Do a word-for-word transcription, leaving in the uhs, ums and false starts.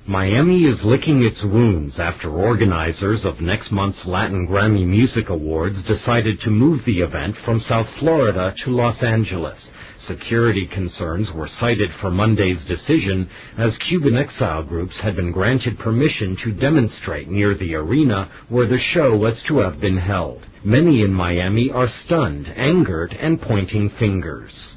Miami is licking its wounds after organizers of next month's Latin Grammy Music Awards decided to move the event from South Florida to Los Angeles. Security concerns were cited for Monday's decision, as Cuban exile groups had been granted permission to demonstrate near the arena where the show was to have been held. Many in Miami are stunned, angered, and pointing fingers.